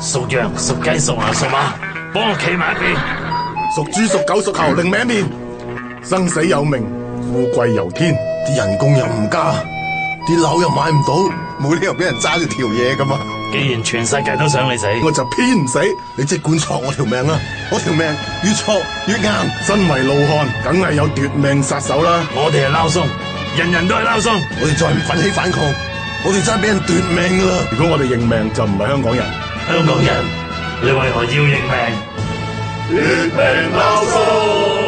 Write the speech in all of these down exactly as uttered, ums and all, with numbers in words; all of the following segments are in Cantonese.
屬羊、屬雞、屬牛、屬馬，幫我企埋一邊。 屬豬、屬狗、屬猴，另命一面。生死有命，富貴由天，啲人工又唔加，啲樓又買唔到，冇理由俾人揸住條嘢噶嘛。 既然全世界都想你死， 我就偏唔死。你即管戳我條命啊！我條命越戳越硬。身為怒漢，梗係有奪命殺手啦。 我哋係撈鬆，人人都係撈鬆。 我哋再唔奮起反抗，我哋真係俾人奪命噶啦！如果我哋認命，就唔係香港人。 香港人，你為何要認命？ 奪命撈鬆。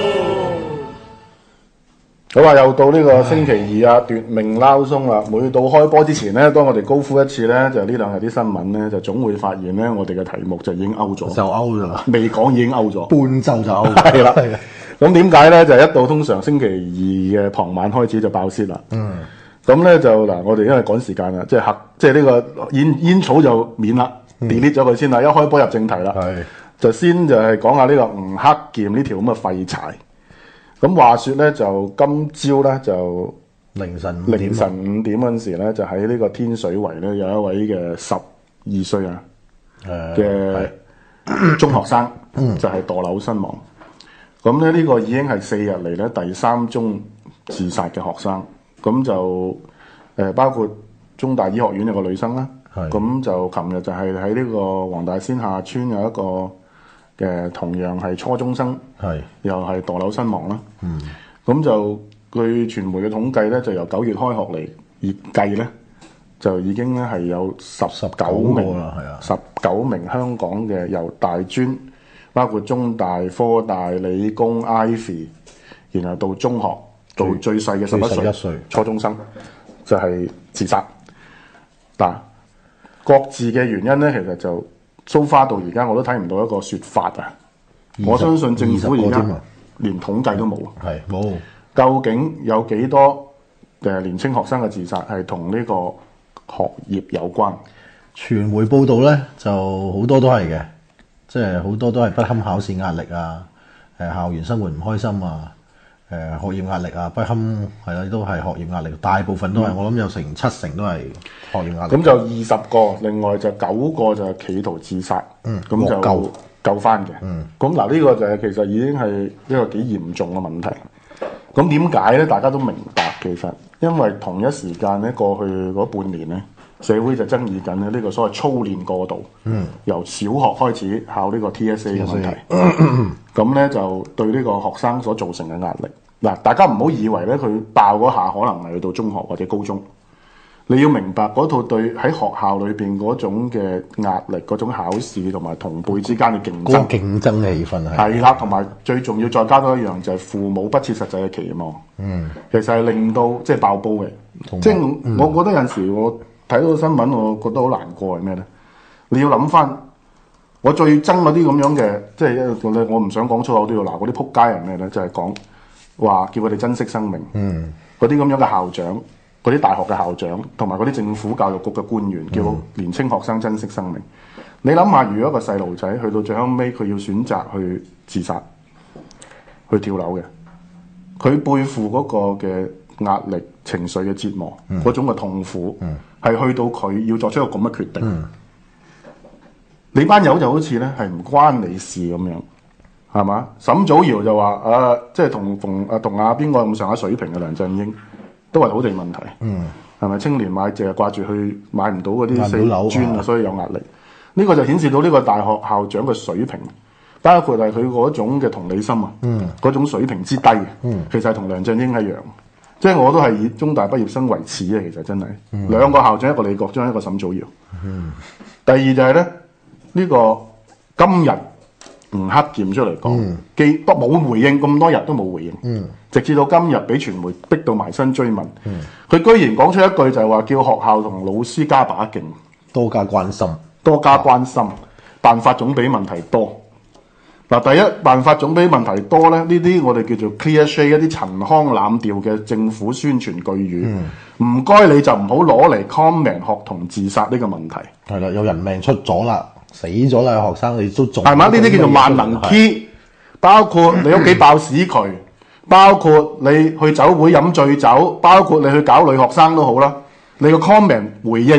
好啊，又到呢個星期二啊，奪命撈鬆啦！每到開波之前咧，當我哋高呼一次咧，就呢兩日啲新聞咧，就總會發現咧，我哋嘅題目就已經勾咗， 就勾咗啦， 未講已經勾咗， 半晝就勾， 係啦。咁點解咧？就一到通常星期二嘅傍晚開始就爆泄啦。嗯。咁咧就嗱，我哋因為趕時間啦，即係黑，即係呢個煙煙草就免啦 delete 咗佢先啦。一開波入正題啦， 係就先就係講下呢個吳克儉呢條咁嘅廢柴。咁話說咧，就今朝咧就凌晨五點凌晨五點嗰陣時咧，就喺呢個天水圍咧有一位嘅十二歲啊嘅中學生，就係墮樓身亡。咁咧呢個已經係四日嚟咧第三宗自殺嘅學生。咁就誒、呃、包括中大醫學院有個女生啦。咁就琴日就係喺呢個黃大仙下村有一個嘅同樣係初中生，係又係墮樓身亡啦。嗯，咁就據傳媒嘅統計咧，就由九月開學嚟而計咧，就已經咧係有十十九名啦，係啊，十九名香港嘅由大專，包括中大、科大、理工、Ivy， 然後到中學，到最細嘅十一歲初中生，就係、是、自殺。嗱，各自嘅原因咧，其實就so far到而家我都睇唔到一個說法啊！我相信政府而家連統計都冇，係冇。究竟有幾多誒年青學生嘅自殺係同呢個學業有關？ 傳媒報道咧就好多都係嘅，即係好多都係不堪考試壓力啊，誒校園生活唔開心啊，誒學業壓力啊，不堪係啦，都係學業壓力。大部分都係、嗯、我諗有成七成都係學業壓力。 咁就二十個，另外就九個就係企圖自殺。嗯，咁就救救翻嘅。嗯，咁嗱呢個就係其實已經係一個幾嚴重嘅問題。咁點解咧？大家都明白，其實因為同一時間咧，過去嗰半年咧，社會就爭議緊咧呢個所謂操練過度。嗯，由小學開始考呢個 T S A 嘅問題。咁咧就對呢個學生所造成嘅壓力。嗱，大家唔好以為咧佢爆嗰下可能係去到中學或者高中。你要明白嗰套對喺學校裏邊嗰種嘅壓力、嗰種考試同埋同輩之間嘅競爭， 嗰個競爭氣氛係係啦，同埋最重要再加多一樣就係父母不切實際嘅期望。嗯，其實係令到即係爆煲嘅。即係、嗯、我覺得有陣時我睇到新聞，我覺得好難過係咩咧？你要諗翻，我最憎嗰啲咁樣嘅，即係我唔想講粗口都要鬧嗰啲撲街人咩咧？就係講話叫佢哋珍惜生命。嗯，嗰啲咁樣嘅校長。嗰啲大學嘅校長同埋嗰啲政府教育局嘅官員，叫年青學生珍惜生命。嗯、你諗下，如果一個細路仔去到最後尾，佢要選擇去自殺、去跳樓嘅，佢背負嗰個嘅壓力、情緒嘅折磨，嗰、嗯、種嘅痛苦，係、嗯、去到佢要作出一個咁嘅決定。嗯、你班友就好似咧係唔關你事咁樣，係嘛？沈祖堯就話：啊，即係同馮啊同阿邊個咁上下水平嘅梁振英。都係土地問題，嗯，係咪青年買淨係掛住去買唔到嗰啲四磚啊，所以有壓力。呢、這個就顯示到呢個大學校長嘅水平，包括係佢嗰種嘅同理心啊，嗯，嗰種水平之低，嗯，其實係同梁振英一樣。即係我都係以中大畢業生為恥啊，其實真係、嗯、兩個校長，一個李國章，一個沈祖堯。嗯，第二就係咧呢、這個今日吳克儉出嚟講，既不冇回應，咁多日都冇回應。嗯。直至到今日，俾傳媒逼到埋身追問，佢、嗯、居然講出一句就係話，叫學校同老師加把勁， 多加關心， 多加關心，辦法總比問題多。嗱，第一辦法總比問題多咧，呢啲我哋叫做 cliche 一啲陳腔濫調嘅政府宣傳句語，唔該、嗯、你就唔好攞嚟 comment 學童自殺呢個問題。 係啦，有人命出咗啦，死咗啦，學生你都仲係嘛？呢啲叫做萬能 key，包括你屋企爆屎渠。嗯包括你去酒會飲醉酒，包括你去搞女學生都好啦。你個 comment 回應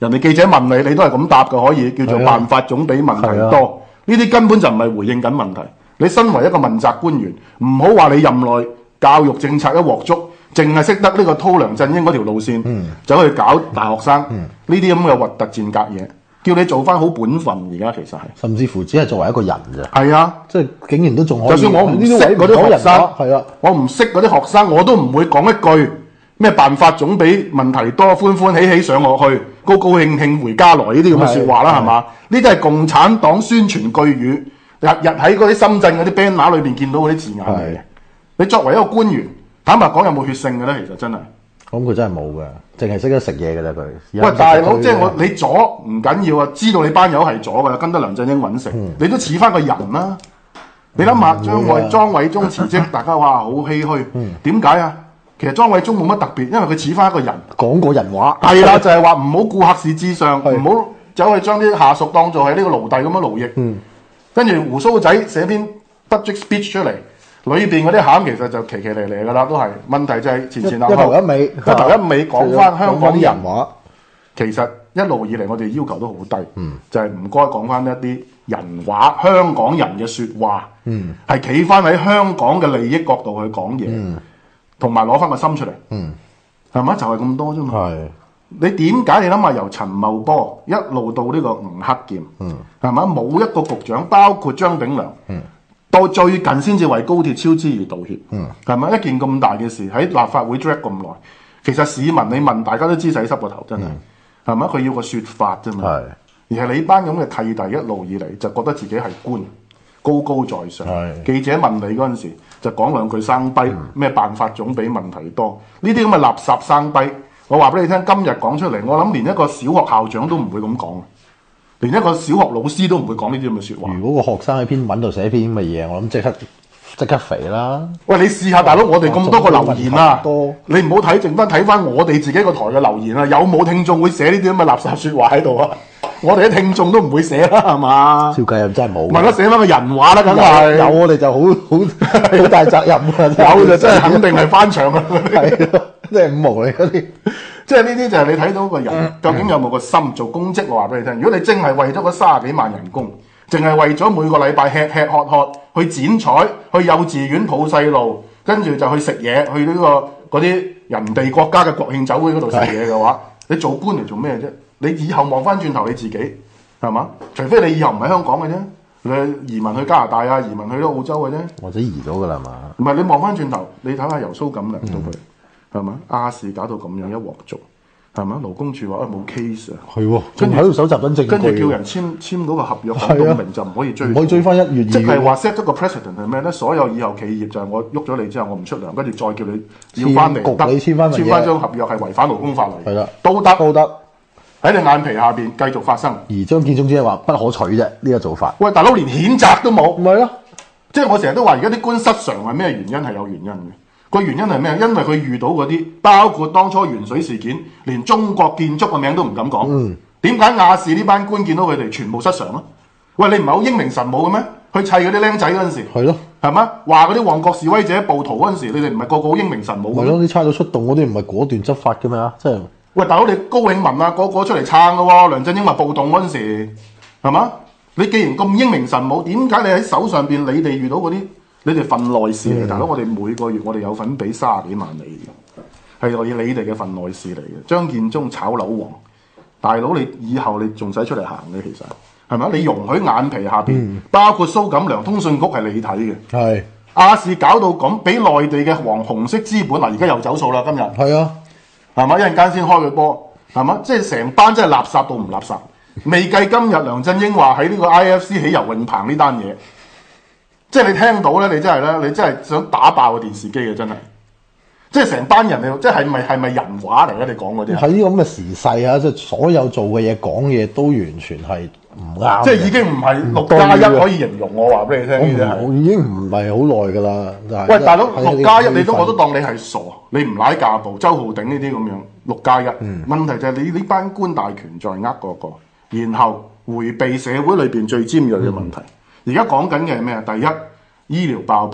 人哋記者問你，你都係咁答嘅，可以叫做辦法總比問題多。呢啲根本就唔係回應緊問題。你身為一個問責官員，唔好話你任內教育政策一鑊粥，淨係識得呢個掏梁振英嗰條路線，嗯、走去搞大學生呢啲咁嘅核突賤格嘢，叫你做翻好本分。而家其實係，甚至乎只係作為一個人啫。 係啊， 即係竟然都仲可以。 就算我唔識嗰啲學生， 係啊， 我唔識嗰啲學生，我都唔會講一句咩辦法總比問題多，歡歡喜喜上落去，高高興興回家來呢啲咁嘅説話啦，係嘛？呢啲係共產黨宣傳句語。日日喺嗰啲深圳嗰啲 banner 裏邊見到嗰啲字眼嚟嘅。你作為一個官員，坦白講有冇血性嘅咧？其實真係， 咁佢真係冇嘅，淨係識得食嘢嘅啫佢。 喂，大佬，即係我你左唔緊要啊，知道你班友係左㗎，跟得梁振英揾食，嗯、你都似翻個人啦、啊。你諗下，張偉莊偉忠辭職，大家話好唏噓。點解啊？其實莊偉忠冇乜特別，因為佢似翻一個人，講過人話。係啦，就係話唔好顧客事至上，唔好走去將啲下屬當做係呢個奴隸咁樣勞役。嗯跟住胡鬚仔寫篇 budget speech 出嚟，裏邊嗰啲餡其實就奇奇嚟嚟㗎啦，都係問題就係前前後後一頭一尾，一頭一尾講翻香港啲人話。其實一路以嚟我哋要求都好低，嗯、就係唔該講翻一啲人話，香港人嘅説話，係企翻喺香港嘅利益角度去講嘢，同埋攞翻個心出嚟，係咪、嗯？就係、是、咁多啫嘛。你點解你諗下由陳茂波一路到呢個吳克儉，係咪冇一個局長，包括張炳良，嗯、到最近先至為高鐵超支而道歉，係咪、嗯、一件咁大嘅事喺立法會 drag 咁耐？其實市民你問大家都知洗濕個頭，真係係咪？佢要個説法啫嘛，是而係你班咁嘅契弟一路以嚟就覺得自己係官，高高在上。是記者問你嗰陣時就講兩句生逼，咩、嗯、辦法總比問題多？呢啲咁嘅垃圾生逼。我話俾你聽，今日講出嚟，我諗連一個小學校長都唔會咁講，連一個小學老師都唔會講呢啲咁嘅説話。如果個學生喺篇文度寫篇咁嘅嘢，我諗即刻即刻肥啦！喂，你試下大佬，我哋咁多個留言啊，你唔好睇，剩翻睇翻我哋自己個台嘅留言啊，有冇聽眾會寫呢啲咁嘅垃圾説話喺度啊？我哋啲聽眾都唔會寫啦，係嘛？照計又真係冇。咪咯，寫翻個人話啦，梗係有我哋就好好好大責任啊！有就真係肯定係翻牆啊！係咯，即係五毛嚟嗰啲。即係呢啲就係你睇到個人究竟有冇個心做公職。我話俾你聽，如果你真係為咗嗰三十幾萬人工，淨係為咗每個禮拜吃吃喝喝去剪彩、去幼稚園抱細路，跟住就去食嘢，去呢、呢個嗰啲人哋國家嘅國慶酒會嗰度食嘢嘅話，你做官嚟做咩啫？你以後望翻轉頭你自己係嘛？除非你以後唔喺香港嘅啫，你移民去加拿大啊，移民去咗澳洲嘅啫，或者移咗㗎啦嘛？唔係，你望翻轉頭，你睇下由蘇錦樑到佢。係嘛？亞視搞到咁樣一鑊粥，係嘛？勞工處話啊冇 case 啊，係喎，跟住喺度搜集緊證據，跟住叫人簽簽嗰個合約，講到明就唔可以追，唔可以追翻一月二，即係話 set 咗個 precedent 係咩咧？所有以後企業就係我喐咗你之後，我唔出糧，跟住再叫你要翻嚟得，你簽翻簽翻張合約係違反勞工法例，係啦，都得都得喺你眼皮下邊繼續發生。而張建宗只係話不可取啫，呢個做法。喂，大佬連譴責都冇，唔係咯？即係我成日都話，而家啲官失常係咩原因？係有原因嘅。個原因係咩？因為佢遇到嗰啲，包括當初鉛水事件，連中國建築嘅名都唔敢講。點解亞視呢班官見到佢哋全部失常啊？喂，你唔係好英明神武嘅咩？去砌嗰啲僆仔嗰陣時，係咯，係嘛？話嗰啲旺角示威者暴徒嗰陣時，你哋唔係個個好英明神武嘅咩？係咯，啲差佬出動嗰啲唔係果斷執法嘅咩？即係喂，大佬你高永文啊，個個出嚟撐嘅喎。梁振英話暴動嗰陣時，係嘛？你既然咁英明神武，點解你喺手上邊你哋遇到嗰啲？你哋份內事嚟，大佬，我哋每個月我哋有份俾三十幾萬你嘅，係我以你哋嘅份內事嚟嘅。張建宗炒樓王，大佬你以後你仲使出嚟行嘅，其實係咪？你容許眼皮下邊，嗯、包括蘇錦樑通訊局係你睇嘅，係亞視搞到咁，俾內地嘅黃紅色資本嗱，而家又走數啦，今日係啊，係嘛？一陣間先開佢波，係嘛？即係成班真係垃圾到唔垃圾，未計今日梁振英話喺呢個 I F C 起游泳棚呢單嘢。即係你聽到咧，你真係咧，你真係想打爆個電視機嘅，真係。即係成班人，你即係咪係咪人話嚟嘅？你講嗰啲喺呢個咁嘅時勢啊，即係所有做嘅嘢、講嘢都完全係唔啱。即係已經唔係六加一可以形容。我話俾你聽，呢啲係我已經唔係好耐㗎啦。喂，大佬，六加一你都我都當你係傻，你唔舐架步，周浩鼎呢啲咁樣六加一。嗯、問題就係你呢班官大權在握個個，然後迴避社會裏邊最尖鋭嘅問題。而家講緊嘅係咩啊？第一，醫療爆棚，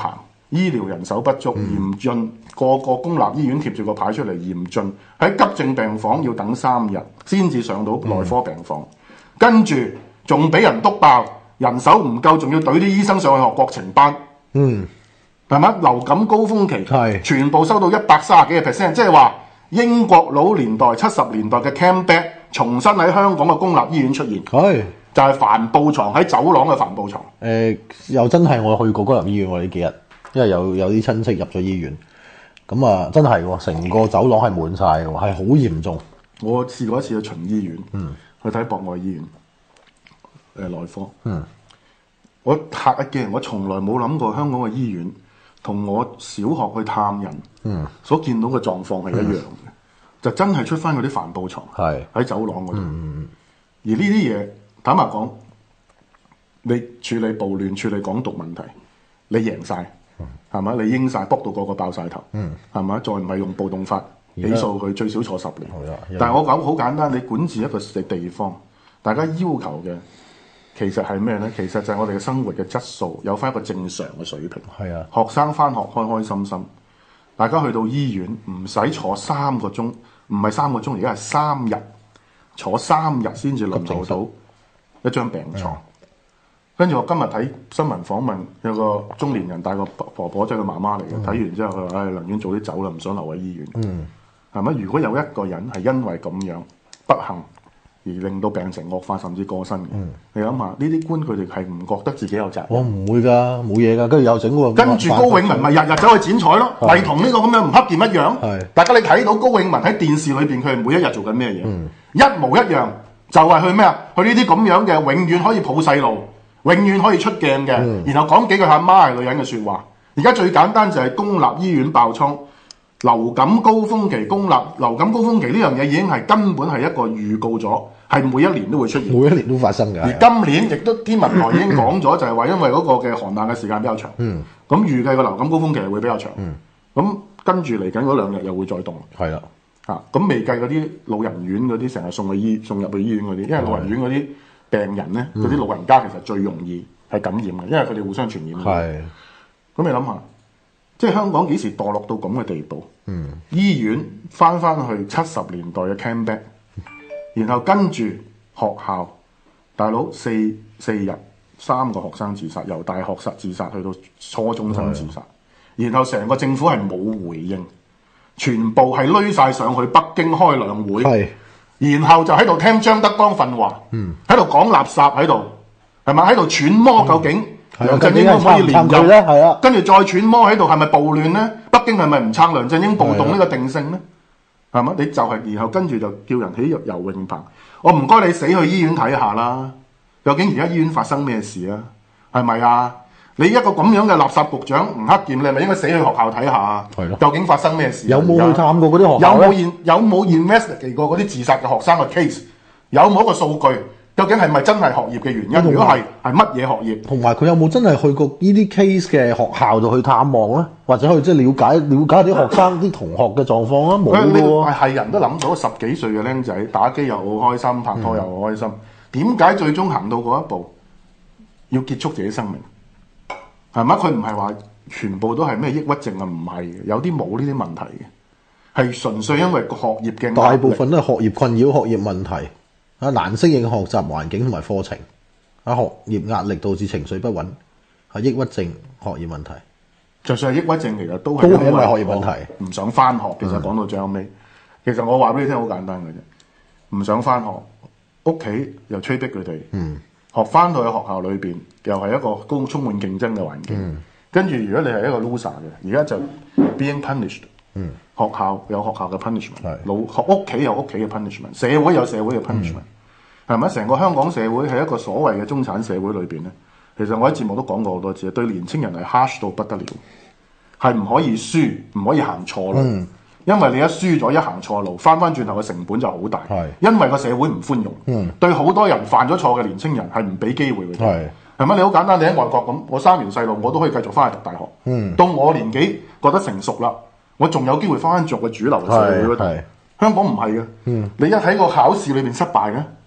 醫療人手不足，嚴峻，個個公立醫院貼住個牌出嚟嚴峻，喺急症病房要等三日先至上到內科病房，跟住仲俾人督爆，人手唔夠，仲要懟啲醫生上去學國情班， 嗯， 係咪？流感高峰期係全部收到一百三十幾個 percent，即係話英國佬年代七十年代嘅 Campbell 重新喺香港嘅公立醫院出現， 係就係帆布床喺走廊嘅帆布床。 誒、又真係我去過公立醫院喎呢幾日，因為有有啲親戚入咗醫院，咁啊真係喎，成個走廊係滿晒嘅喎，係好嚴重。 我試過一次去巡醫院，嗯、去睇博愛醫院，誒、呃、內科， 嗯、 我嚇一驚，我從來冇諗過香港嘅醫院同我小學去探人， 嗯、 所見到嘅狀況係一樣嘅，嗯、就真係出翻嗰啲帆布床， 係喺走廊嗰度。 嗯、 而呢啲嘢坦白講，你處理暴亂、處理港獨問題，你贏晒，係咪、嗯？你應晒，卜到個個爆晒頭，係咪、嗯？再唔係用暴動法起訴佢，最少坐十年。但係我講好簡單，你管治一個地方，大家要求嘅其實係咩咧？其實就係我哋嘅生活嘅質素有翻一個正常嘅水平。 係啊， 學生翻學開開心心，大家去到醫院唔使坐三個鐘，唔係三個鐘，而家係三日，坐三日先至輪候到一張病床。跟住我今日睇新聞訪問，有個中年人帶個婆婆即係佢媽媽嚟嘅，睇、嗯、完之後佢話：唉、哎，寧願早啲走啦，唔想留喺醫院。嗯，係咪？如果有一個人係因為咁樣不幸而令到病情惡化，甚至過身嘅，嗯、你諗下呢啲官佢哋係唔覺得自己有責任？我唔會㗎，冇嘢㗎，跟住又整喎。 跟住高永文咪日日走去剪彩咯，係同呢個咁樣吳克儉一樣。係，大家你睇到高永文喺電視裏邊，佢係每一日做緊咩嘢？嗯、一模一樣，就係、是、去咩啊？去呢啲咁樣嘅，永遠可以抱細路。永遠可以出鏡嘅，嗯、然後講幾句阿媽係女人嘅説話。而家最簡單就係公立醫院爆倉，流感高峰期，公立流感高峰期呢樣嘢已經係根本係一個預告咗，係每一年都會出現， 每一年都發生嘅。 而今年亦都天文台已經講咗，就係話因為嗰個嘅寒冷嘅時間比較長，咁、嗯、預計個流感高峰期係會比較長。咁、嗯、跟住嚟緊嗰兩日又會再凍。係啦的，嚇咁、啊、未計嗰啲老人院嗰啲成日送去醫送入去醫院嗰啲，因為老人院嗰啲病人咧，嗰啲、嗯、老人家其實最容易係感染嘅，因為佢哋互相傳染。係的，咁你諗下，即係香港幾時墮落到咁嘅地步？嗯，醫院翻翻去七十年代嘅 Campbell，然後跟住學校，大佬四四日三個學生自殺，由大學生自殺去到初中生自殺，的然後成個政府係冇回應，全部係攏晒上去北京開兩會。係。然後就喺度聽張德江訓話，喺度講垃圾喺度，係咪喺度揣摩究竟梁振英可唔可以連任咧？係啊，跟住再揣摩喺度係咪暴亂咧？北京係咪唔撐梁振英暴動呢個定性咧？係咪？你就係、是、然後跟住就叫人起游泳棚，我唔該你死去醫院睇下啦，究竟而家醫院發生咩事啊？係咪啊？你一個咁樣嘅垃圾局長吳克儉，你係咪應該死去學校睇下啊？係咯，究竟發生咩事？ 有冇去探過嗰啲學校？ 有冇現有冇 investigate 過嗰啲自殺嘅學生嘅 case？有冇一個數據？究竟係咪真係學業嘅原因？如果係，係乜嘢學業？同埋佢有冇真係去過呢啲 case 嘅學校度去探望咧？或者去即係了解了解啲學生啲同學嘅狀況啊？冇嘅喎。係人都諗到十幾歲嘅僆仔打機又好開心，拍拖又好開心。點解、嗯、最終行到嗰一步要結束自己生命？係咪？佢唔係話全部都係咩抑鬱症啊？唔係嘅，有啲冇呢啲問題嘅，係純粹因為個學業嘅大部分都係學業困擾、學業問題啊，難適應學習環境同埋課程啊，學業壓力導致情緒不穩，係抑鬱症、學業問題。就算係抑鬱症，其實都係因為學業問題，唔想翻學。其實講到最後尾，嗯、其實我話俾你聽好簡單嘅啫，唔想翻學，屋企又催逼佢哋。嗯。學翻到去學校裏邊，又係一個高充滿競爭嘅環境。嗯、跟住如果你係一個 loser 嘅，而家就 being punished。嗯、學校有學校嘅 punishment，是老學屋企有屋企嘅 punishment， 社會有社會嘅 punishment，係咪？成個香港社會係一個所謂嘅中產社會裏邊咧，其實我喺節目都講過好多次，對年青人係 harsh 到不得了，係唔可以輸，唔可以行錯路。嗯因為你一輸咗一行錯路，翻翻轉頭嘅成本就好大。係是，因為個社會唔寬容，嗯、對好多人犯咗錯嘅年青人係唔俾機會佢。係是，係咪？你好簡單，你喺外國咁，我生完細路，我都可以繼續翻去讀大學。嗯，到我年紀覺得成熟啦，我仲有機會翻翻做個主流嘅社會嗰度。香港唔係嘅，嗯、你一喺個考試裏邊失敗咧，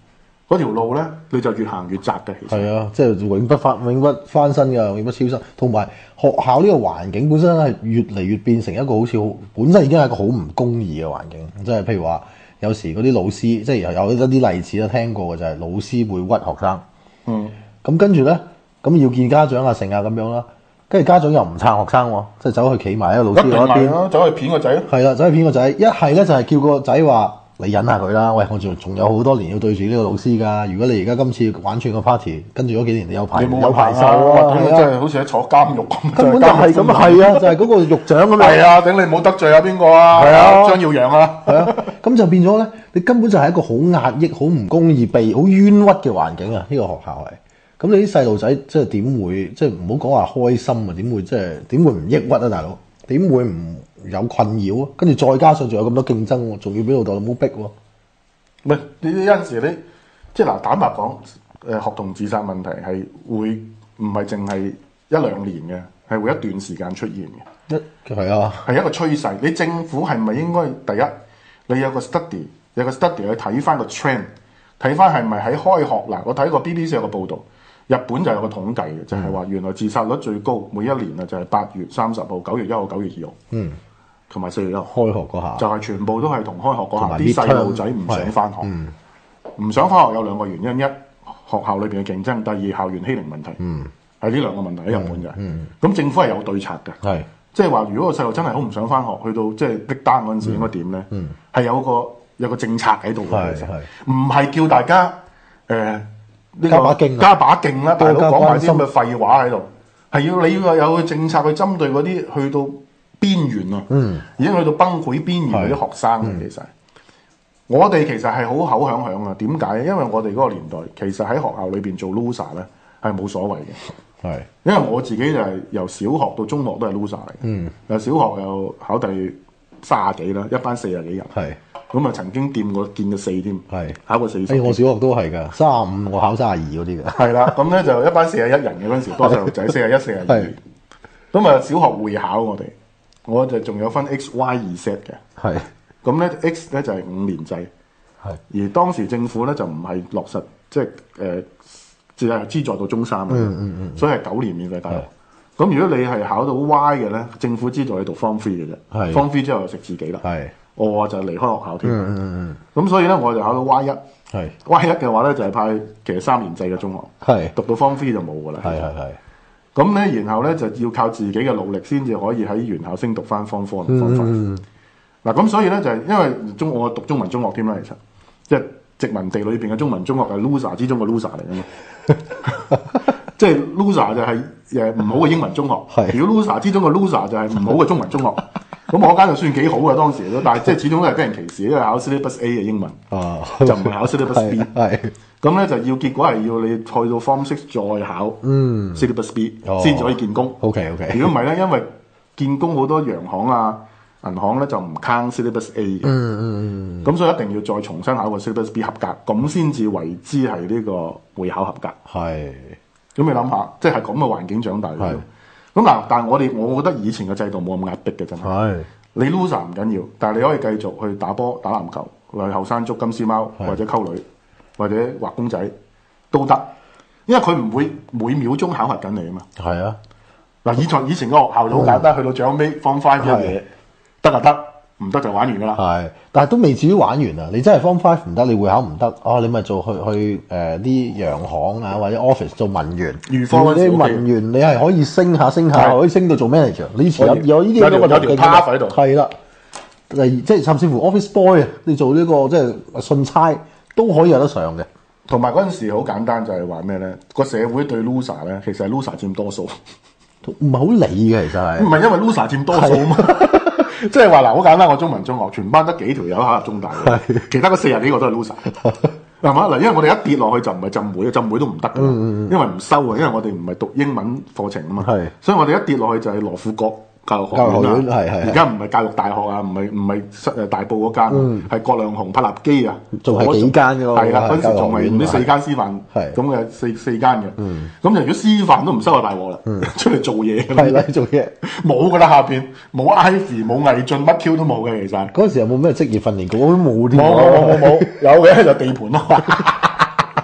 嗰條路咧你就越行越窄嘅。其實係啊，即係永不翻永不翻身㗎，永不超生。同埋學校呢個環境本身係越嚟越變成一個好似好本身已經係一個好唔公義嘅環境。即係譬如話，有時嗰啲老師即係有一啲例子都聽過嘅，就係老師會屈學生。 嗯。 咁跟住咧，咁要見家長啊、成啊咁樣啦。跟住家長又唔撐學生喎，即係走去企埋喺個老師嗰邊， 啊、走去騙個仔咯。 係啦，走去騙個仔。一係咧就係叫個仔話：你忍下佢啦，喂，我仲仲有好多年要對住呢個老師㗎。如果你而家今次玩串個 party，跟住嗰幾年你有排你有排受啊， 啊， 即係好似喺坐監獄咁。 根本就係咁，係啊，就係嗰個獄長咁樣。 係啊，頂你冇得罪啊邊個啊？ 係啊張耀揚啊。 係啊，咁就變咗咧，你根本就係一個好壓抑、好唔公義、被好冤屈嘅環境啊！呢個學校係。咁你啲細路仔即係點會即係唔好講話開心啊？點會即係點會唔抑鬱啊？大佬點會唔有困擾啊？跟住再加上仲有咁多競爭喎，仲要俾老豆老母逼喎。 唔係你有陣時你即係嗱，坦白講，誒學童自殺問題係會唔係淨係一兩年嘅，係會一段時間出現嘅。 一係啊， 係一個趨勢。你政府係咪應該第一，你有個 study， 有個 study 去睇翻個 trend， 睇翻係咪喺開學嗱？我睇過 B B C 有個報導。日本就有個統計嘅，就係話原來自殺率最高每一年啊，就係八月三十號、九月一號、九月二號，嗯，同埋四月一號開學嗰下， 就係全部都係同開學嗰下啲 midterm， 細路仔唔想翻學，唔、嗯、想翻學有兩個原因：一學校裏邊嘅競爭，第二校園欺凌問題，嗯，係呢兩個問題喺日本嘅。咁、嗯嗯、政府係有對策嘅，係即係話如果個細路真係好唔想翻學，去到即係逼單嗰陣時應該點咧？係、嗯嗯、有個有個政策喺度嘅，其實唔係叫大家誒。呃呢個、加把勁，加把勁啦！大佬講埋啲咁嘅廢話喺度，係要你要有個政策去針對嗰啲去到邊緣啊，嗯、已經去到崩潰邊緣嗰啲學生啊。其實、嗯、我哋其實係好口響響啊。點解？因為我哋嗰個年代其實喺學校裏邊做 loser 咧係冇所謂嘅。係，因為我自己就係由小學到中學都係 loser 嚟嘅。嗯，由小學又考第卅幾啦，一班四十幾人。係。咁啊，曾經掂過見過四添，係考過四十。誒，我小學都係㗎，三十五我考三十二嗰啲嘅。係啦，咁咧就一班四十一人嘅嗰陣時，多細路仔，四十一、四十二。咁啊，小學會考我哋，我就仲有分 X、Y 二 set 嘅。係。咁咧 X 咧就係、是、五年制，係。而當時政府咧就唔係落實，即係誒，只係資助到中三嘅、嗯嗯嗯，所以係九年免費大學。咁如果你係考到 Y 嘅咧，政府資助你讀 Form Three 嘅啫。係。Form Three 之後就食自己啦。係。我就離開學校添，咁、嗯嗯嗯、所以咧我就考到 Y 一，Y 一嘅話咧就係、是、派其實三年制嘅中學，係讀到 Form Three 就冇噶啦，係係係。咁咧然後咧就要靠自己嘅努力先至可以喺原校升讀翻 Form Four 同 Form Five。嗱咁所以咧就係、是、因為中我讀中文中學添啦，其實即係殖民地裏邊嘅中文中學係 loser 之中嘅 loser 嚟噶嘛，即係 loser 就係誒唔好嘅英文中學，如果 loser 之中嘅 loser 就係唔好嘅中文中學。咁我間就算幾好嘅當時都，但係即係始終都係俾人歧視，因為考 Syllabus A 嘅英文，啊、就唔係考 Syllabus B。係咁咧就要結果係要你去到 Form Six 再考 Syllabus B 先至、哦、可以見工。OK OK。如果唔係咧，因為見工好多洋行啊、銀行咧就唔 count Syllabus A 嘅。嗯嗯嗯。咁所以一定要再重新考個 Syllabus B 合格，咁先至為之係呢個會考合格。係。咁你諗下，即係咁嘅環境長大嘅。咁嗱，但係我哋，我覺得以前嘅制度冇咁壓迫嘅，真係。你 loser 唔緊要，但係你可以繼續去打波、打籃球，或者後生捉金絲貓，或者溝女，或者畫公仔都得，因為佢唔會每秒鐘考核緊你啊嘛。係啊，嗱，以前以前個學校就好簡單，去到最後尾 Form Five 嘅嘢得就得。唔得就玩完噶啦，係，但係都未至於玩完啊！你真係 Form Five 唔得，你會考唔得，哦，你咪做去去誒啲洋行啊或者 office 做文員，預科嗰啲文員你係可以升下升下，可以升到做 manager。你以前有有呢啲咁嘅有條 path 喺度，係啦，例即係甚至乎 office boy 啊，你做呢個即係信差都可以有得上嘅。同埋嗰陣時好簡單，就係話咩咧？個社會對 loser 咧，其實係 loser 佔多數，唔係好理嘅，其實係唔係因為 loser 佔多數啊嘛？即係話嗱，好簡單，我中文中學全班得幾條友考入中大嘅，其他嗰四十幾個都係 loser，係嘛？嗱，因為我哋一跌落去就唔係浸會，浸會都唔得噶，因為唔收啊，因為我哋唔係讀英文課程啊嘛，所以我哋一跌落去就係羅富國教育學院啦，而家唔係教育大學啊，唔係唔係誒大埔嗰間，係、嗯、郭亮雄、柏立基啊，仲係幾間嘅喎，係啦，嗰陣時仲係呢四間師範咁嘅四四間嘅，咁、嗯、就如果師範都唔收就大鑊啦，出嚟做嘢係啦，做嘢冇噶啦，下邊冇 Ivy 冇毅進乜 Q 都冇嘅，其實嗰陣時有冇咩職業訓練局？我都冇添，冇冇冇冇，有嘅就地盤咯。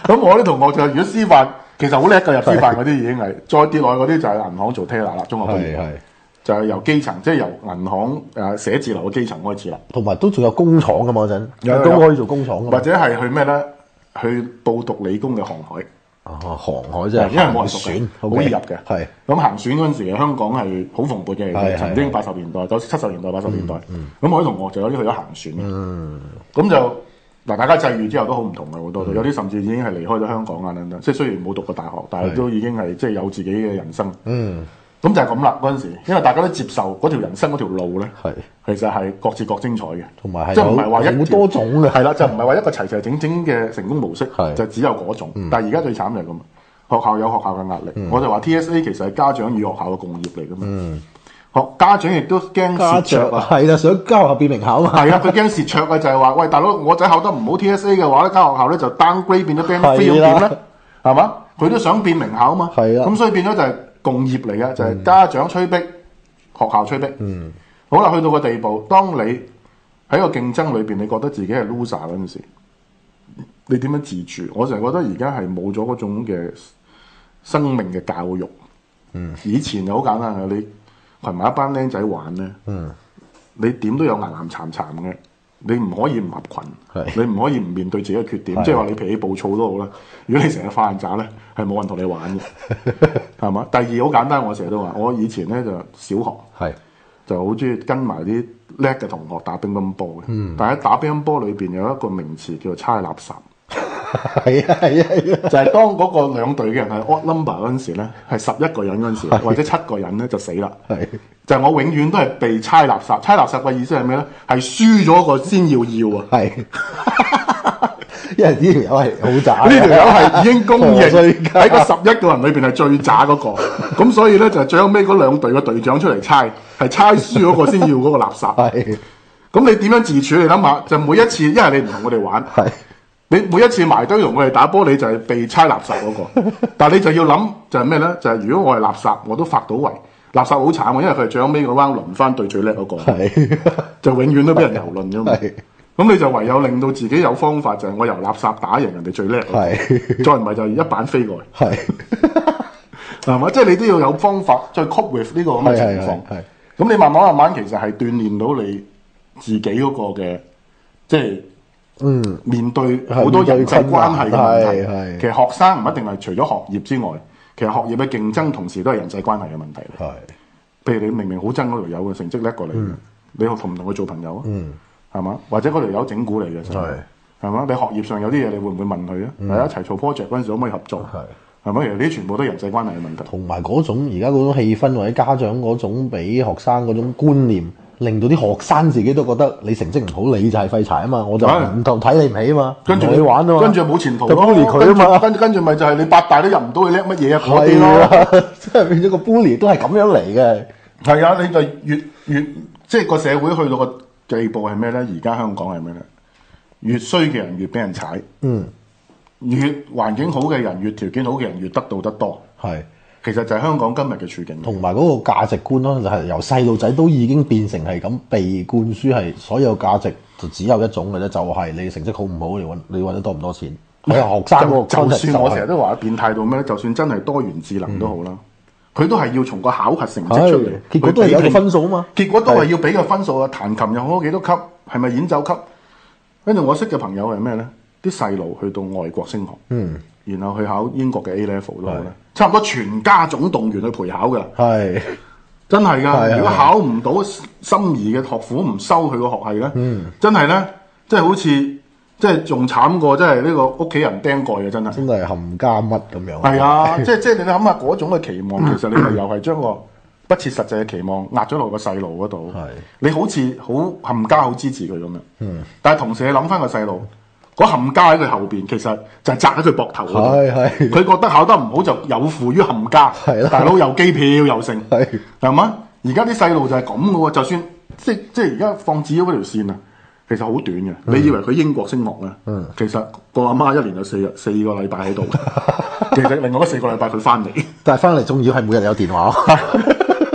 咁我啲同學就如果師範，其實好叻㗎，入師範嗰啲已經係，再跌落去嗰啲就係銀行做 teller 啦，中學畢業係係。 就係由基層，即係由銀行誒寫字樓嘅基層開始啦， 同埋都仲有工廠噶嘛嗰陣， 有都可以做工廠噶嘛。 或者係去咩咧？去報讀理工嘅航海， 啊，航海啫， 因為冇人讀選嘅，好易入嘅。 係咁行選嗰陣時，香港係好蓬勃嘅， 係曾經八十年代、九七十年代、八十年代。咁我啲同學就有啲去咗行選嘅。咁就嗱，大家際遇之後都好唔同嘅好多，有啲甚至已經係離開咗香港啊等等。即係雖然冇讀過大學，但係都已經係即係有自己嘅人生。 嗯。 咁就係咁啦，嗰陣時，因為大家都接受嗰條人生嗰條路咧， 係其實係各自各精彩嘅， 同埋係即係唔係話一好多種嘅， 係啦，就唔係話一個齊齊整整嘅成功模式， 係就只有嗰種。但係而家最慘就係咁，學校有學校嘅壓力。我就話 T S A 其實係家長與學校嘅共業嚟噶嘛，學家長亦都驚蝕著啊， 係啦，想交學校變名校嘛， 係啊，佢驚蝕著啊，就係話喂大佬，我仔考得唔好 T S A 嘅話咧，間學校咧就 downgrade 變咗 band three 咁點咧？係嘛？佢都想變名校啊嘛， 係啊， 咁所以變咗就係共業嚟嘅，就係、是、家長催逼，學校催逼。嗯，好啦，去到個地步，當你喺個競爭裏邊，你覺得自己係 loser 嗰陣時，你點樣自處？我成日覺得而家係冇咗嗰種嘅生命嘅教育。嗯，以前就好簡單嘅，你群埋一班僆仔玩咧，嗯，你點都有岩岩慘慘嘅。你唔可以唔合群，你唔可以唔面對自己嘅缺點，即係話你脾氣暴躁都好啦。如果你成日發爛渣咧，係冇人同你玩嘅，係嘛？第二好簡單，我成日都話，我以前咧就小學係就好中意跟埋啲叻嘅同學打乒乓波嘅。嗯、但係喺打乒乓波裏邊有一個名詞叫做猜垃圾。 係啊係啊係啊！ 就係當嗰個兩隊嘅人係 odd number 嗰陣時咧，係十一個人嗰陣時，或者七個人咧就死啦。係就係我永遠都係被猜垃圾。猜垃圾嘅意思係咩咧？係輸咗個先要要啊！係， 因為呢條友係好渣， 呢條友係已經公認喺個十一個人裏邊係最渣嗰個。咁所以咧就係最後尾嗰兩隊嘅隊長出嚟猜，係猜輸嗰個先要嗰個垃圾。係。咁你點樣自處？你諗下，就每一次，因為你唔同我哋玩。係。你每一次埋堆同我哋打波，你就係被猜垃圾嗰、那個。但係你就要諗就係咩咧？就係、是、如果我係垃圾，我都發到圍。垃圾好慘喎，因為佢係最後尾個 round 輪翻對最叻嗰、那個，就永遠都俾人蹂躪咗嘛。咁你就唯有令到自己有方法，就係、是、我由垃圾打贏人哋最叻、那個，再唔係就一板飛過嚟。係係嘛？即係你都要有方法再 cope with 呢個咁嘅情況。咁你慢慢慢慢其實係鍛鍊到你自己嗰個嘅即係。嗯，面對好多人際關係嘅問題，其實學生唔一定係除咗學業之外，其實學業嘅競爭同時都係人際關係嘅問題。係，譬如你明明好憎嗰條友嘅成績叻過你，嗯、你同唔同佢做朋友啊？嗯，係嘛？或者嗰條友整蠱你嘅，係係嘛？你學業上有啲嘢，你會唔會問佢啊？大家、嗯、一齊做 project 嗰陣時，可唔可以合作？係係咪？其實呢啲全部都係人際關係嘅問題。同埋嗰種而家嗰種氣氛，或者家長嗰種俾學生嗰種觀念。令到啲學生自己都覺得你成績唔好，你就係廢柴啊嘛！我就唔同睇你唔起啊嘛，跟住你玩啊嘛，跟住冇前途，就 bully 佢啊嘛，跟住跟住咪就係你八大都入唔到，你叻乜嘢啊？嗰啲咯，即係變咗個 bully 都係咁樣嚟嘅。係啊，你就越越即係個社會去到個地步係咩咧？而家香港係咩咧？越衰嘅人越俾人踩，嗯，越環境好嘅人，越條件好嘅人越得到得多，係。其實就係香港今日嘅處境，同埋嗰個價值觀咯，就係由細路仔都已經變成係咁被灌輸，係所有價值就只有一種嘅啫，就係、是、你成績好唔好，你揾你揾得多唔多錢。你係學生嗰個，就算我成日都話變態到咩咧？就算真係多元智能都好啦，佢、嗯、都係要從個考核成績出嚟，結果都係有個分數啊嘛。結果都係要俾個分數啊！彈琴又好幾多級，係咪演奏級？跟住我識嘅朋友係咩咧？啲細路去到外國升學，嗯，然後去考英國嘅 A level 都好咧。差唔多全家總動員去陪考嘅，係真係㗎。如果考唔到心儀嘅學府，唔收佢個學系咧，嗯，真係咧，即係好似即係仲慘過，即係呢個屋企人釘蓋嘅，真係。真係冚家乜咁樣？係啊，即係即係你諗下嗰種嘅期望，其實你咪又係將個不切實際嘅期望壓咗落個細路嗰度。係你好似好冚家好支持佢咁樣，嗯，但係同時你諗翻個細路。嗰冚家喺佢後邊，其實就係擲喺佢膊頭嗰度。係係，佢覺得考得唔好就有負於冚家。係啦，大佬又機票又剩，係係嘛？而家啲細路就係咁嘅喎，就算即即係而家放紙鷂嗰條線啊，其實好短嘅。嗯、你以為佢英國升學咧？嗯，其實個阿媽一年有四日四個禮拜喺度，其實另外嗰四個禮拜佢翻嚟，但係翻嚟仲要係每日有電話。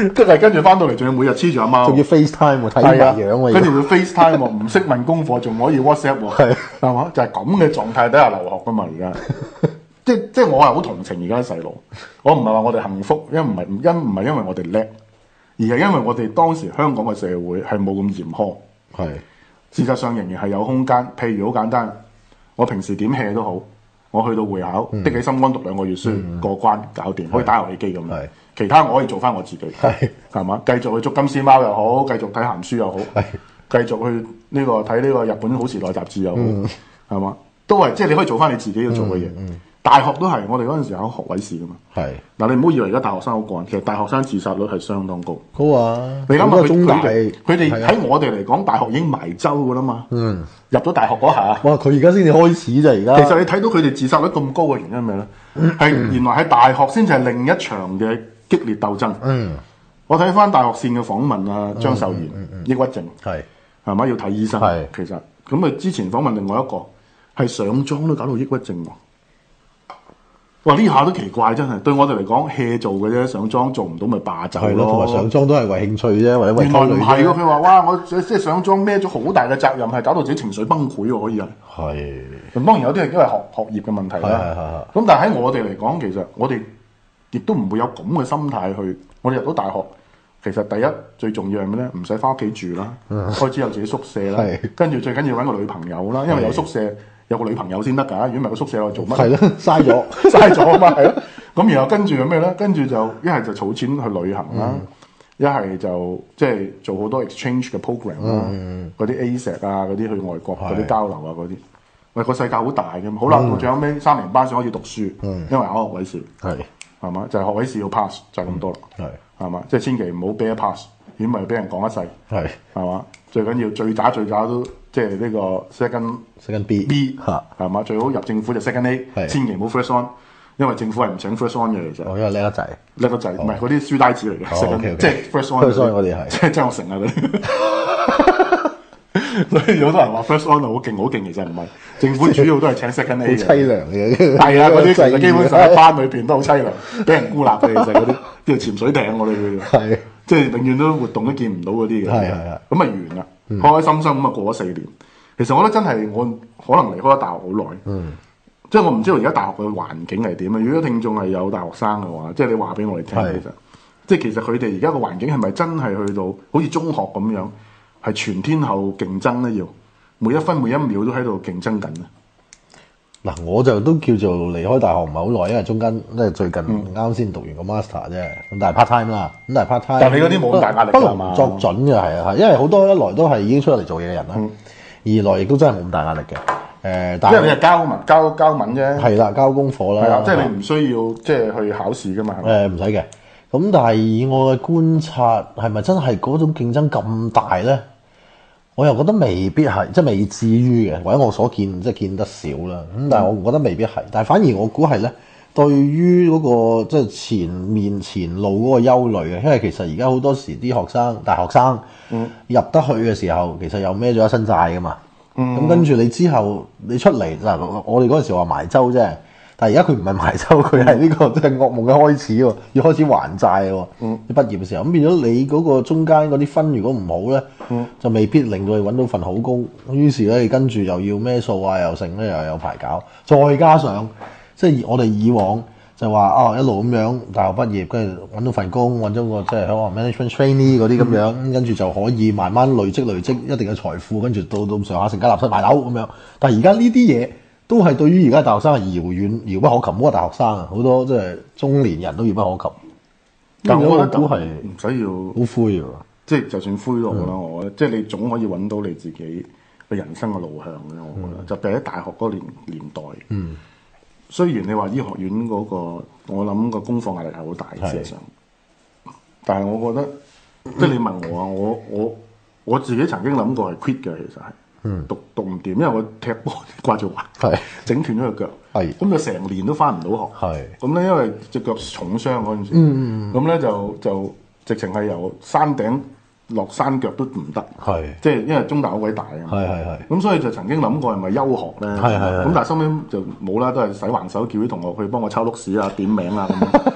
即係跟住翻到嚟仲要每日黐住阿媽， 仲要 FaceTime 喎，睇係啊埋樣喎， 跟住要 FaceTime 喎，唔識問功課仲可以 WhatsApp 喎， 係係嘛？就係咁嘅狀態底下留學噶嘛，而家即即係我係好同情而家啲細路，我唔係話我哋幸福，因為唔係因唔係因為我哋叻，而係因為我哋當時香港嘅社會係冇咁嚴苛， 係事實上仍然係有空間。譬如好簡單，我平時點 hea 都好，我去到會考，的起心肝讀兩個月書，過關搞掂，可以打遊戲機咁樣。 係其他我可以做翻我自己， 係係嘛？繼續去捉金絲貓又好，繼續睇鹹書又好， 係繼續去呢、個睇呢個日本好時代雜誌又好，係嘛、都係即係你可以做翻你自己要做嘅嘢。大學都係，我哋嗰陣時考學位試噶嘛。 係嗱，你唔好以為而家大學生好過癮，其實大學生自殺率係相當高。 高啊！ 你諗下佢好多中大佢哋佢哋係啊喺我哋嚟講，大學已經埋州噶啦嘛。嗯，入咗大學嗰下， 哇！佢而家先至開始啫，而家其實你睇到佢哋自殺率咁高嘅原因係咩咧？係、原來喺大學先至係另一場嘅激烈鬥爭。嗯，我睇翻大學線嘅訪問啊，張秀賢、抑鬱症係係咪要睇醫生？ 係其實咁佢之前訪問另外一個係上莊都搞到抑鬱症喎。哇！呢下都奇怪，真係對我哋嚟講 hea 做嘅啫，上莊做唔到咪罷走係咯，同埋咯。 上莊都係為興趣啫，或者為原來溝女唔係喎， 啫。 佢話哇，我即係上莊孭咗好大嘅責任，係搞到自己情緒崩潰喎，可以係。 係咁當然有啲係因為學學業嘅問題係係啦。 係咁但係喺我哋嚟講，其實我哋亦都唔會有咁嘅心態去。我哋入到大學，其實第一最重要係咩咧？唔使翻屋企住啦，開始有自己宿舍啦係， 跟住最緊要揾個女朋友啦，因為有宿舍有個女朋友先得㗎。如果唔係個宿舍我做乜？ 係咯，嘥咗。 嘥咗啊嘛，係咯。咁然後跟住有咩咧？跟住就一係就儲錢去旅行啦，一係就即係做好多 exchange 嘅 program 啦，嗰啲 A S E C 啊，嗰啲去外國嗰啲交流啊嗰啲。喂，個世界好大嘅，好啦，到最後尾三年班先可以讀書，因為考學位試係係嘛，就係學位試要 pass 就係咁多啦， 係係嘛，即係千祈唔好俾一 pass，如果唔係俾人講一世， 係係嘛，最緊要最渣最渣都即係呢個 second second B B 嚇。 係嘛，最好入政府就 second A， 係千祈唔好 first on，因為政府係唔請 first on 嘅其實。 哦，因為叻得滯。 叻個仔，唔係嗰啲書呆子嚟嘅， 哦食緊 OK，OK 即係 first on First on 嗰啲係即係張學成啊嗰啲。所以有好多人話 first on 好勁好勁，其實唔係，政府主要都係請 second 好 A 嘅。 凄涼嘅。 係啊，嗰啲其實基本上喺班裏邊都好凄涼，俾人孤立嘅。其實嗰啲叫潛水艇，我哋叫做係即係永遠都活動都見唔到嗰啲嘅。 係係係咁啊完啦，開開心心咁啊過咗四年。其實我覺得真係我可能離開咗大學好耐。嗯。即係我唔知道而家大學嘅環境係點啊！如果聽眾係有大學生嘅話，即係你話俾我哋聽， 係其實即係其實佢哋而家個環境係咪真係去到好似中學咁樣，係全天候競爭咧？要每一分每一秒都喺度競爭緊啊！ 嗱，我就都叫做離開大學唔係好耐，因為中間即係最近啱先讀完個 master 啫，咁但係 part time 啦，咁但係 part time。 但係你嗰啲冇咁大壓力不㗎嘛能作準嘅係啊，係因為好多一來都係已經出嚟做嘢嘅人啦，二來亦都真係冇咁大壓力嘅。誒，但係因為你係交文交交文啫， 係啦，交功課啦， 係啊，即係你唔需要即係去考試㗎嘛。係咪誒唔使嘅。咁但係以我嘅觀察，係咪真係嗰種競爭咁大咧？我又覺得未必係，即係未至於嘅，或者我所見即係見得少啦。咁但係我覺得未必係，但係反而我估係咧，對於嗰個即係前面前路嗰個憂慮嘅，因為其實而家好多時啲學生、大學生入得去嘅時候，其實又孭咗一身債噶嘛。咁跟住你之後你出嚟嗱，我哋嗰陣時話埋州啫。但係而家佢唔係埋州，佢係呢個即係噩夢嘅開始喎，要開始還債喎。嗯，你畢業嘅時候，咁變咗你嗰個中間嗰啲分如果唔好咧，嗯、就未必令到你揾到份好工。於是咧，你跟住又要咩數啊，又剩咧，又有排搞。再加上即係我哋以往就話啊，一路咁樣大學畢業，跟住揾到份工，揾咗個即係可能 management trainee 嗰啲咁樣，嗯、跟住就可以慢慢累積累積一定嘅財富，跟住到到上下成家立室買樓咁樣。但係而家呢啲嘢，都係對於而家大學生係遙遠遙不可及，嗰個大學生啊，好多即係中年人都遙不可及。 但我覺得都係唔使要好灰喎， 即係就算灰都好啦。我覺得即係你總可以揾到你自己嘅人生嘅路向嘅。我覺得就譬如喺大學嗰個年年代。嗯。雖然你話醫學院嗰個，我諗個功課壓力係好大，事實上。但係我覺得，即係你問我啊，我我我自己曾經諗過係 quit 嘅，其實係。嗯，讀讀唔掂，因為我踢波掛住滑，係整斷咗個腳，係咁就成年都翻唔到學，係咁咧，因為隻腳重傷嗰陣時，嗯咁咧就就直情係由山頂落山腳都唔得，係即係因為中大好鬼大啊，係係係，咁所以就曾經諗過係咪休學咧，係係咁但係收尾就冇啦，都係使橫手叫啲同學去幫我抄碌屎啊、點名啊咁。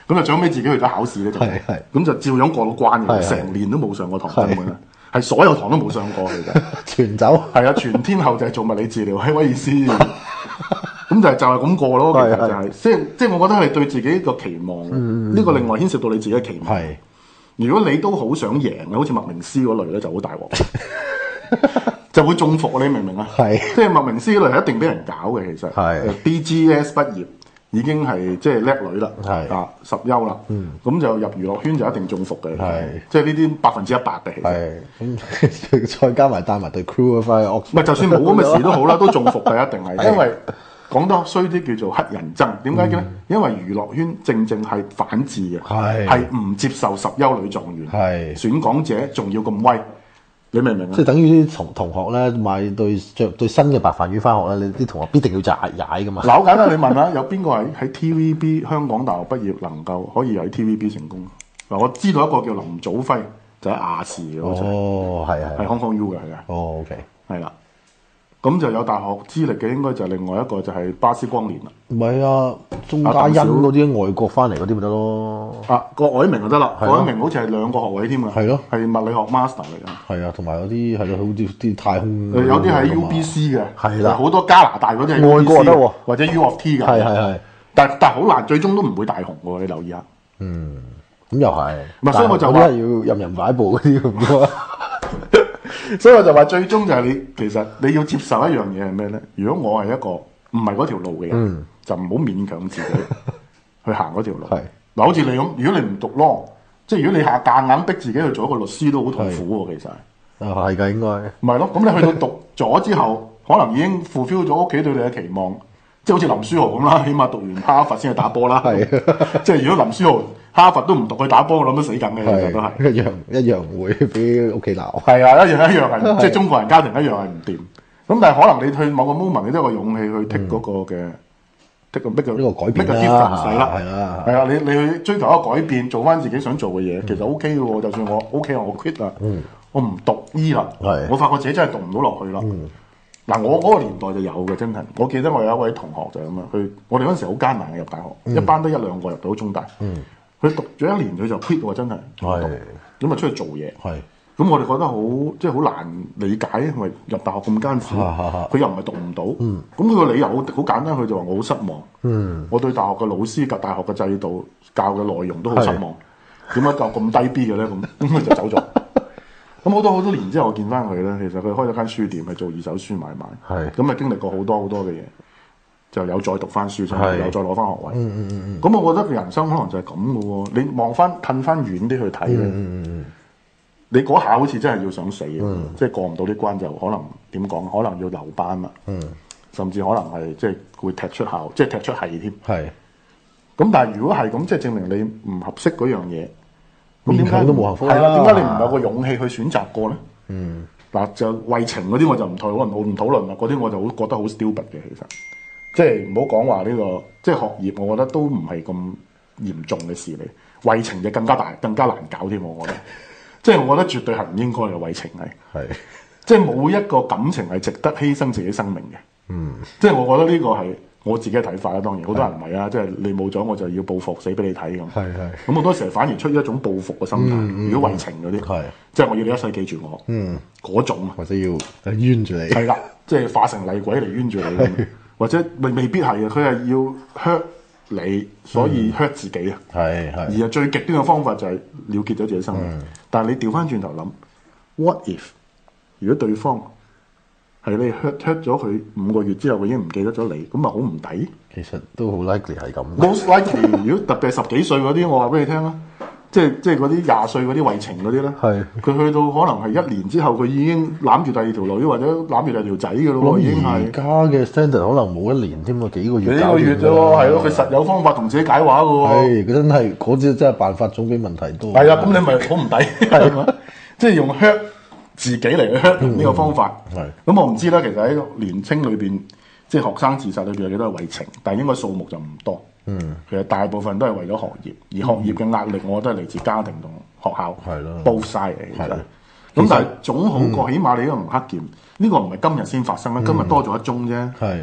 咁就最後尾自己去咗考試咧，就係係咁就照樣過到關嘅， 係係成年都冇上過堂根本啦，係所有堂都冇上過其實。 全走係啊，全天候就係做物理治療喺威爾斯，咁就係就係咁過咯。其實就係、是、即係即係，我覺得係對自己個期望。呢、嗯、個另外牽涉到你自己嘅期望。 係， 如果你都好想贏，好似麥明詩嗰類咧，就好大鑊，就會中伏。你明唔明啊？ 係， 即係麥明詩嗰類係一定俾人搞嘅。其實係 B G S 畢業已經係即係叻女啦， 係啊十優啦，咁、嗯、就入娛樂圈就一定中伏嘅。係，即係呢啲百分之一百嘅。其實係，咁再加埋帶埋對 crew 翻去 Oxford， 唔係就算冇咁嘅事都好啦，都中伏嘅一定係，因為講得衰啲叫做黑人憎。點解嘅咧？因為娛樂圈正正係反智嘅，係係唔接受十優女狀元，係選港姐仲要咁威。你明唔明啊？ 即係等於啲同同學咧買對着對新嘅白飯魚翻學咧，你啲同學必定要踩踩噶嘛。 嗱，好簡單，你問下有邊個喺喺 T V B 香港大學畢業能夠可以喺 T V B 成功？嗱，我知道一個叫林祖輝，就喺亞視嘅，好似哦，係係係 Hong Kong U 嘅，係啊。 哦 ，OK， 係啦。咁就有大學資歷嘅，應該就另外一個就係巴斯光年啦。 唔係啊，鐘嘉欣嗰啲外國翻嚟嗰啲咪得咯。 啊，郭藹明就得啦，郭藹明好似係兩個學位添㗎。係咯，係物理學 master 嚟㗎。係啊，同埋有啲係咯，好似啲太空。 有啲喺 U B C 嘅。係啦，好多加拿大嗰啲係外國得喎， 或者 U of T 㗎。係係係。但但好難，最終都唔會大紅喎。你留意下。 嗯，咁又係。 唔係，所以我就話要任人擺布嗰啲咁多。 所以我就話最終就係你，其實你要接受一樣嘢係咩咧？如果我係一個唔係嗰條路嘅人，嗯、就唔好勉強自己去行嗰條路。係嗱，好似你咁，如果你唔讀 law，即係如果你下夾硬逼自己去做一個律師，都好痛苦喎。其實啊，係㗎，應該唔係咯。咁你去到讀咗之後，可能已經 fulfill 咗屋企對你嘅期望，即係好似林書豪咁啦，起碼讀完哈佛先去打波啦。係，即係如果林書豪哈佛都唔讀去打波，我諗都死緊嘅，其實都係一樣一樣會俾屋企鬧。係啊，一樣一樣係，即係中國人家庭一樣係唔掂。咁但係可能你去某個 moment，你都有個勇氣去 take 嗰個嘅 take 個 make 個呢個改變啦，係啦，係啦，係啊，你你去追求一個改變，做翻自己想做嘅嘢，其實 OK 嘅喎。就算我 OK，我 quit 啦，我唔讀醫啦，我發覺自己真係讀唔到落去啦。嗱，我嗰個年代就有嘅，真係。我記得我有一位同學就係咁啊，佢我哋嗰陣時好艱難嘅入大學，一班得一兩個入到中大。佢讀咗一年佢就 quit 喎，真係。係。咁啊出去做嘢。係。咁我哋覺得好即係好難理解，因為入大學咁艱苦，佢又唔係讀唔到。嗯。咁佢個理由好好簡單，佢就話我好失望。嗯。我對大學嘅老師及大學嘅制度教嘅內容都好失望。點解教咁低 B 嘅咧？咁咁佢就走咗。咁好多好多年之後，我見翻佢咧，其實佢開咗間書店，係做二手書買賣。係。咁啊經歷過好多好多嘅嘢。就有再讀翻書，有再攞翻學位。嗯嗯嗯嗯。咁我覺得人生可能就係咁嘅喎。你望翻褪翻遠啲去睇咧，嗯嗯嗯你嗰下好似真係要想死嘅，嗯、即係過唔到啲關就可能點講？可能要留班啦。嗯。甚至可能係即係會踢出校，即係踢出系添。係。咁但係如果係咁，即係證明你唔合適嗰樣嘢。咁點解都冇幸福？係啦，點解你唔有個勇氣去選擇過咧？嗯。嗱，就為情嗰啲我就唔討論，我唔討論啦。嗰啲我就好覺得好 stupid 嘅，其實。即係唔好講話呢個，即係學業，我覺得都唔係咁嚴重嘅事嚟。為情就更加大、更加難搞添，我覺得。即係我覺得絕對係唔應該嘅，為情係。係。即係冇一個感情係值得犧牲自己生命嘅。嗯。即係我覺得呢個係我自己嘅睇法啦。當然，好多人唔係啊，即係你冇咗我就要報復死俾你睇咁。係係。咁好多時候反而出於一種報復嘅心態。嗯、如果為情嗰啲，係即係我要你一世記住我。嗯。嗰種或者要冤住你。係啦，即係化成厲鬼嚟冤住你。或者未未必係啊，佢係要 hurt 你，所以 hurt 自己啊。係係、嗯。而係最極端嘅方法就係了結咗自己生命。嗯、但係你調翻轉頭諗 ，what if 如果對方係你 hurt hurt 咗佢五個月之後，佢已經唔記得咗你，咁咪好唔抵？其實都好 likely 係咁。Most likely，如果特別係十幾歲嗰啲，我話俾你聽啦。即係即係嗰啲廿歲嗰啲為情嗰啲咧，係佢去到可能係一年之後，佢已經攬住第二條女或者攬住第二條仔嘅咯喎，已經係。而家嘅 standard 可能冇一年添喎，幾個月。幾個月啫喎，係咯，佢實有方法同自己解話嘅喎。係，佢真係嗰啲真係辦法總比問題多。係啊，咁你咪好唔抵係嘛？即係用 hurt 自己嚟去 hurt 呢個方法。係。咁我唔知啦，其實喺年青裏邊，即係學生自殺裏邊有幾多係為情，但係應該數目就唔多。嗯，其實大部分都係為咗學業，而學業嘅壓力，我覺得係嚟自家庭同學校，係咯，煲晒嚟其實。咁但係總好過，起碼你都唔黑劍。呢個唔係今日先發生啦，今日多咗一宗啫。係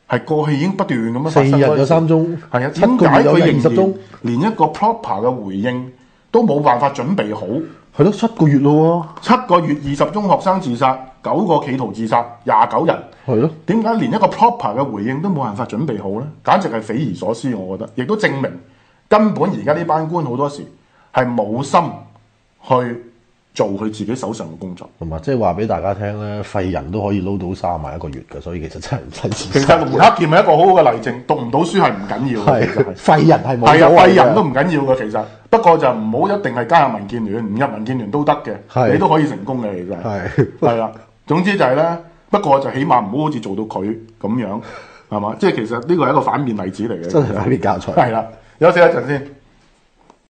係過去已經不斷咁樣發四日生嗰有三宗， 係啊， 七點解個月有佢仍然二十宗？ 連一個 proper 嘅回應都冇辦法準備好？ 係咯，七個月咯七個月二十宗學生自殺，九個企圖自殺，廿九人。 喎，係咯， 點解連一個 proper 嘅回應都冇辦法準備好咧？簡直係匪夷所思，我覺得，亦都證明根本而家呢班官好多時係冇心去做佢自己手上嘅工作。 同埋即係話俾大家聽咧，廢人都可以撈到三萬一個月嘅，所以其實真係唔使自其實龍克劍係一個好好嘅例證，讀唔到書係唔緊要嘅，其實係。 係廢人係冇係啊， 所謂嘅廢人都唔緊要嘅，其實不過就唔好一定係加入民建聯，唔入民建聯都得嘅， 係你都可以成功嘅，其實係係啦。總之就係咧，不過就起碼唔好好似做到佢咁樣，係嘛？即係其實呢個係一個反面例子嚟嘅， 真係反面教材。 係啦，休息一陣先。